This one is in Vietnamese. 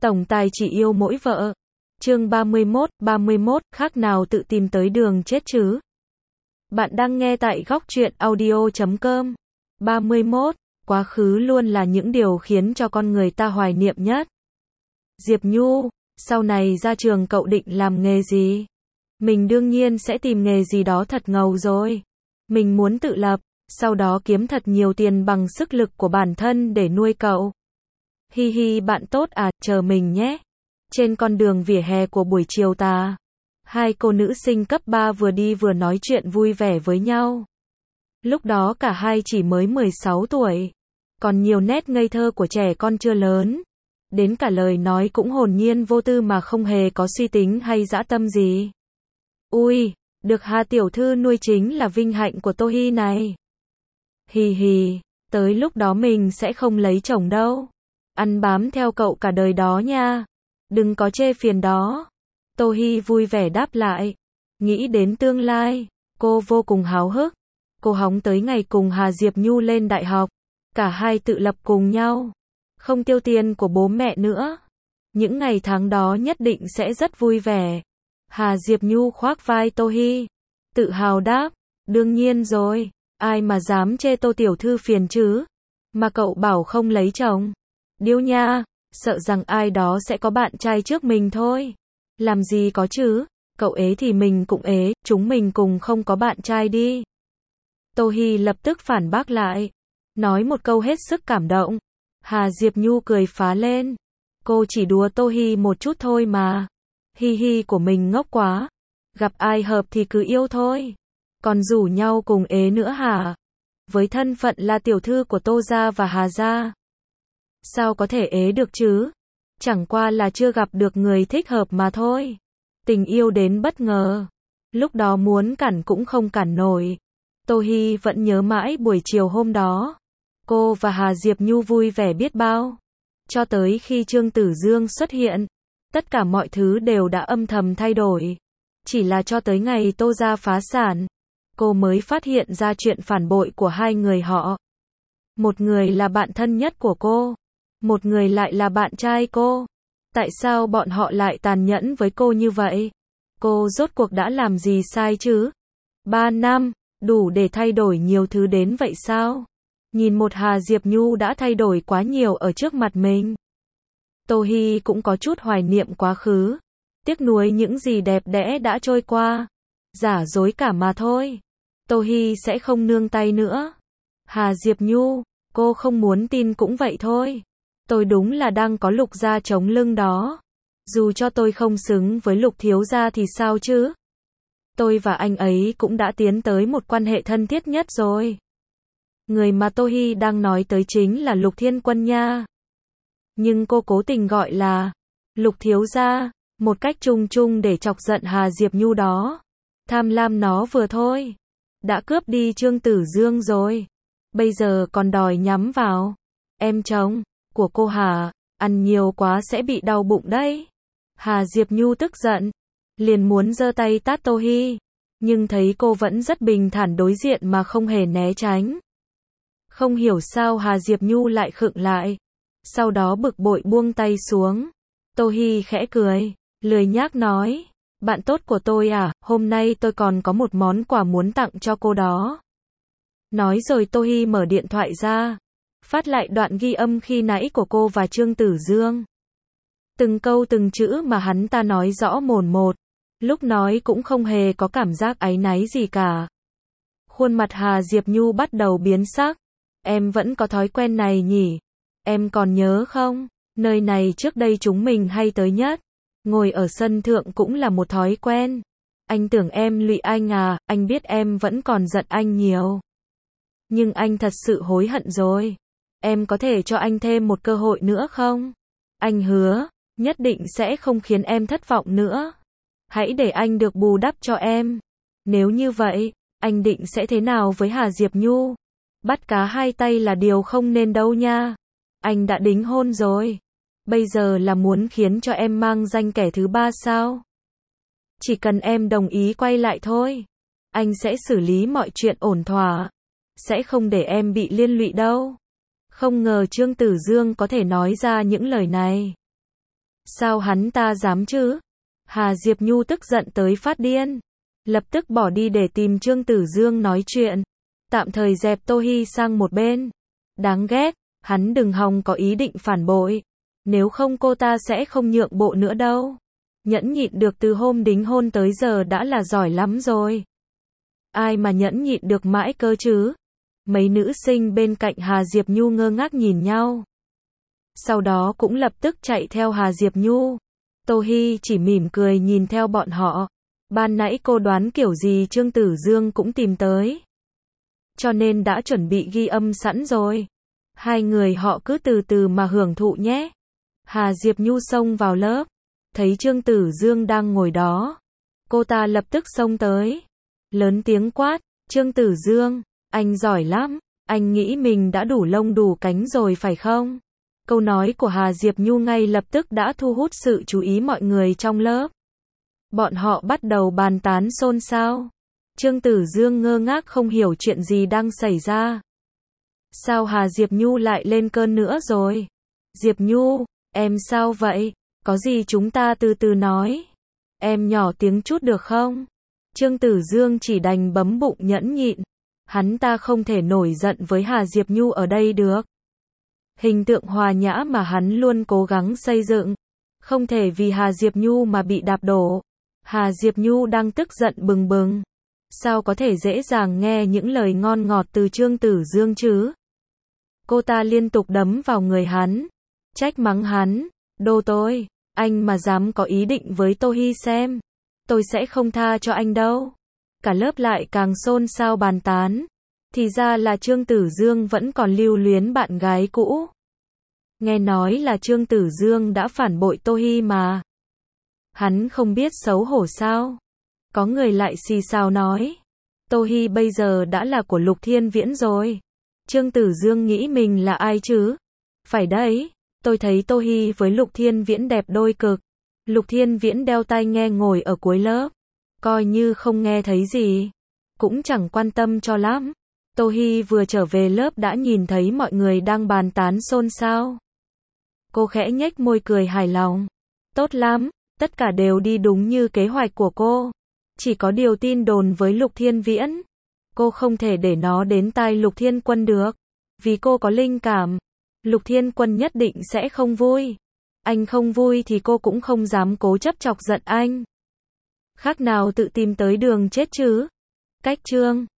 Tổng tài chỉ yêu mỗi vợ. Chương 31, khác nào tự tìm tới đường chết chứ. Bạn đang nghe tại góc truyện audio.com. 31. Quá khứ luôn là những điều khiến cho con người ta hoài niệm nhất. Diệp Nhu, sau này ra trường cậu định làm nghề gì? Mình đương nhiên sẽ tìm nghề gì đó thật ngầu rồi. Mình muốn tự lập, sau đó kiếm thật nhiều tiền bằng sức lực của bản thân để nuôi cậu. Hi hi, bạn tốt à, chờ mình nhé. Trên con đường vỉa hè của buổi chiều tà, hai cô nữ sinh cấp 3 vừa đi vừa nói chuyện vui vẻ với nhau. Lúc đó cả hai chỉ mới 16 tuổi, còn nhiều nét ngây thơ của trẻ con chưa lớn. Đến cả lời nói cũng hồn nhiên vô tư mà không hề có suy tính hay dã tâm gì. Ui, được Hà tiểu thư nuôi chính là vinh hạnh của Tô Hi này. Hì hì, tới lúc đó mình sẽ không lấy chồng đâu. Ăn bám theo cậu cả đời đó nha. Đừng có chê phiền đó. Tô Hi vui vẻ đáp lại. Nghĩ đến tương lai, cô vô cùng háo hức. Cô hóng tới ngày cùng Hà Diệp Nhu lên đại học. Cả hai tự lập cùng nhau. Không tiêu tiền của bố mẹ nữa. Những ngày tháng đó nhất định sẽ rất vui vẻ. Hà Diệp Nhu khoác vai Tô Hi, tự hào đáp. Đương nhiên rồi, ai mà dám chê Tô tiểu thư phiền chứ. Mà cậu bảo không lấy chồng. Điêu nha, sợ rằng ai đó sẽ có bạn trai trước mình thôi. Làm gì có chứ, cậu ế thì mình cũng ế, chúng mình cùng không có bạn trai đi. Tô Hi lập tức phản bác lại, nói một câu hết sức cảm động. Hà Diệp Nhu cười phá lên. Cô chỉ đùa Tô Hi một chút thôi mà. Hi hi của mình ngốc quá. Gặp ai hợp thì cứ yêu thôi. Còn rủ nhau cùng ế nữa hả? Với thân phận là tiểu thư của Tô gia và Hà gia, sao có thể ế được chứ? Chẳng qua là chưa gặp được người thích hợp mà thôi. Tình yêu đến bất ngờ. Lúc đó muốn cản cũng không cản nổi. Tô Hi vẫn nhớ mãi buổi chiều hôm đó. Cô và Hà Diệp Nhu vui vẻ biết bao. Cho tới khi Trương Tử Dương xuất hiện, tất cả mọi thứ đều đã âm thầm thay đổi. Chỉ là cho tới ngày Tô gia phá sản, cô mới phát hiện ra chuyện phản bội của hai người họ. Một người là bạn thân nhất của cô, một người lại là bạn trai cô. Tại sao bọn họ lại tàn nhẫn với cô như vậy? Cô rốt cuộc đã làm gì sai chứ? 3 năm, đủ để thay đổi nhiều thứ đến vậy sao? Nhìn một Hà Diệp Nhu đã thay đổi quá nhiều ở trước mặt mình. Tô Hi cũng có chút hoài niệm quá khứ. Tiếc nuối những gì đẹp đẽ đã trôi qua. Giả dối cả mà thôi. Tô Hi sẽ không nương tay nữa. Hà Diệp Nhu, cô không muốn tin cũng vậy thôi. Tôi đúng là đang có Lục gia chống lưng đó. Dù cho tôi không xứng với Lục thiếu gia thì sao chứ? Tôi và anh ấy cũng đã tiến tới một quan hệ thân thiết nhất rồi. Người mà Tô Hi đang nói tới chính là Lục Thiên Quân nha. Nhưng cô cố tình gọi là Lục thiếu gia, một cách chung chung để chọc giận Hà Diệp Nhu đó. Tham lam nó vừa thôi. Đã cướp đi Trương Tử Dương rồi. Bây giờ còn đòi nhắm vào em chồng của cô hả? Ăn nhiều quá sẽ bị đau bụng đấy. Hà Diệp Nhu tức giận, liền muốn giơ tay tát Tô Hi, nhưng thấy cô vẫn rất bình thản đối diện mà không hề né tránh. Không hiểu sao Hà Diệp Nhu lại khựng lại, sau đó bực bội buông tay xuống. Tô Hi khẽ cười, lười nhác nói, bạn tốt của tôi à, hôm nay tôi còn có một món quà muốn tặng cho cô đó. Nói rồi Tô Hi mở điện thoại ra, phát lại đoạn ghi âm khi nãy của cô và Trương Tử Dương. Từng câu từng chữ mà hắn ta nói rõ mồn một, lúc nói cũng không hề có cảm giác áy náy gì cả. Khuôn mặt Hà Diệp Nhu bắt đầu biến sắc. Em vẫn có thói quen này nhỉ? Em còn nhớ không? Nơi này trước đây chúng mình hay tới nhất. Ngồi ở sân thượng cũng là một thói quen. Anh tưởng em lụy anh à, anh biết em vẫn còn giận anh nhiều. Nhưng anh thật sự hối hận rồi. Em có thể cho anh thêm một cơ hội nữa không? Anh hứa, nhất định sẽ không khiến em thất vọng nữa. Hãy để anh được bù đắp cho em. Nếu như vậy, anh định sẽ thế nào với Hà Diệp Nhu? Bắt cá hai tay là điều không nên đâu nha. Anh đã đính hôn rồi. Bây giờ là muốn khiến cho em mang danh kẻ thứ ba sao? Chỉ cần em đồng ý quay lại thôi. Anh sẽ xử lý mọi chuyện ổn thỏa. Sẽ không để em bị liên lụy đâu. Không ngờ Trương Tử Dương có thể nói ra những lời này. Sao hắn ta dám chứ? Hà Diệp Nhu tức giận tới phát điên. Lập tức bỏ đi để tìm Trương Tử Dương nói chuyện. Tạm thời dẹp Tô Hi sang một bên. Đáng ghét, hắn đừng hòng có ý định phản bội. Nếu không cô ta sẽ không nhượng bộ nữa đâu. Nhẫn nhịn được từ hôm đính hôn tới giờ đã là giỏi lắm rồi. Ai mà nhẫn nhịn được mãi cơ chứ? Mấy nữ sinh bên cạnh Hà Diệp Nhu ngơ ngác nhìn nhau. Sau đó cũng lập tức chạy theo Hà Diệp Nhu. Tô Hi chỉ mỉm cười nhìn theo bọn họ. Ban nãy cô đoán kiểu gì Trương Tử Dương cũng tìm tới. Cho nên đã chuẩn bị ghi âm sẵn rồi. Hai người họ cứ từ từ mà hưởng thụ nhé. Hà Diệp Nhu xông vào lớp. Thấy Trương Tử Dương đang ngồi đó. Cô ta lập tức xông tới. Lớn tiếng quát, Trương Tử Dương, anh giỏi lắm. Anh nghĩ mình đã đủ lông đủ cánh rồi phải không? Câu nói của Hà Diệp Nhu ngay lập tức đã thu hút sự chú ý mọi người trong lớp. Bọn họ bắt đầu bàn tán xôn xao. Trương Tử Dương ngơ ngác không hiểu chuyện gì đang xảy ra. Sao Hà Diệp Nhu lại lên cơn nữa rồi? Diệp Nhu, em sao vậy? Có gì chúng ta từ từ nói. Em nhỏ tiếng chút được không? Trương Tử Dương chỉ đành bấm bụng nhẫn nhịn. Hắn ta không thể nổi giận với Hà Diệp Nhu ở đây được. Hình tượng hòa nhã mà hắn luôn cố gắng xây dựng. Không thể vì Hà Diệp Nhu mà bị đạp đổ. Hà Diệp Nhu đang tức giận bừng bừng. Sao có thể dễ dàng nghe những lời ngon ngọt từ Trương Tử Dương chứ? Cô ta liên tục đấm vào người hắn. Trách mắng hắn. Đồ tôi, anh mà dám có ý định với Tô Hi xem. Tôi sẽ không tha cho anh đâu. Cả lớp lại càng xôn xao bàn tán. Thì ra là Trương Tử Dương vẫn còn lưu luyến bạn gái cũ. Nghe nói là Trương Tử Dương đã phản bội Tô Hi mà. Hắn không biết xấu hổ sao? Có người lại xì xào nói. Tô Hi bây giờ đã là của Lục Thiên Viễn rồi. Trương Tử Dương nghĩ mình là ai chứ? Phải đấy, tôi thấy Tô Hi với Lục Thiên Viễn đẹp đôi cực. Lục Thiên Viễn đeo tai nghe ngồi ở cuối lớp. Coi như không nghe thấy gì. Cũng chẳng quan tâm cho lắm. Tô Hi vừa trở về lớp đã nhìn thấy mọi người đang bàn tán xôn xao. Cô khẽ nhếch môi cười hài lòng. Tốt lắm, tất cả đều đi đúng như kế hoạch của cô. Chỉ có điều tin đồn với Lục Thiên Viễn. Cô không thể để nó đến tai Lục Thiên Quân được. Vì cô có linh cảm. Lục Thiên Quân nhất định sẽ không vui. Anh không vui thì cô cũng không dám cố chấp chọc giận anh. Khác nào tự tìm tới đường chết chứ. Cách chương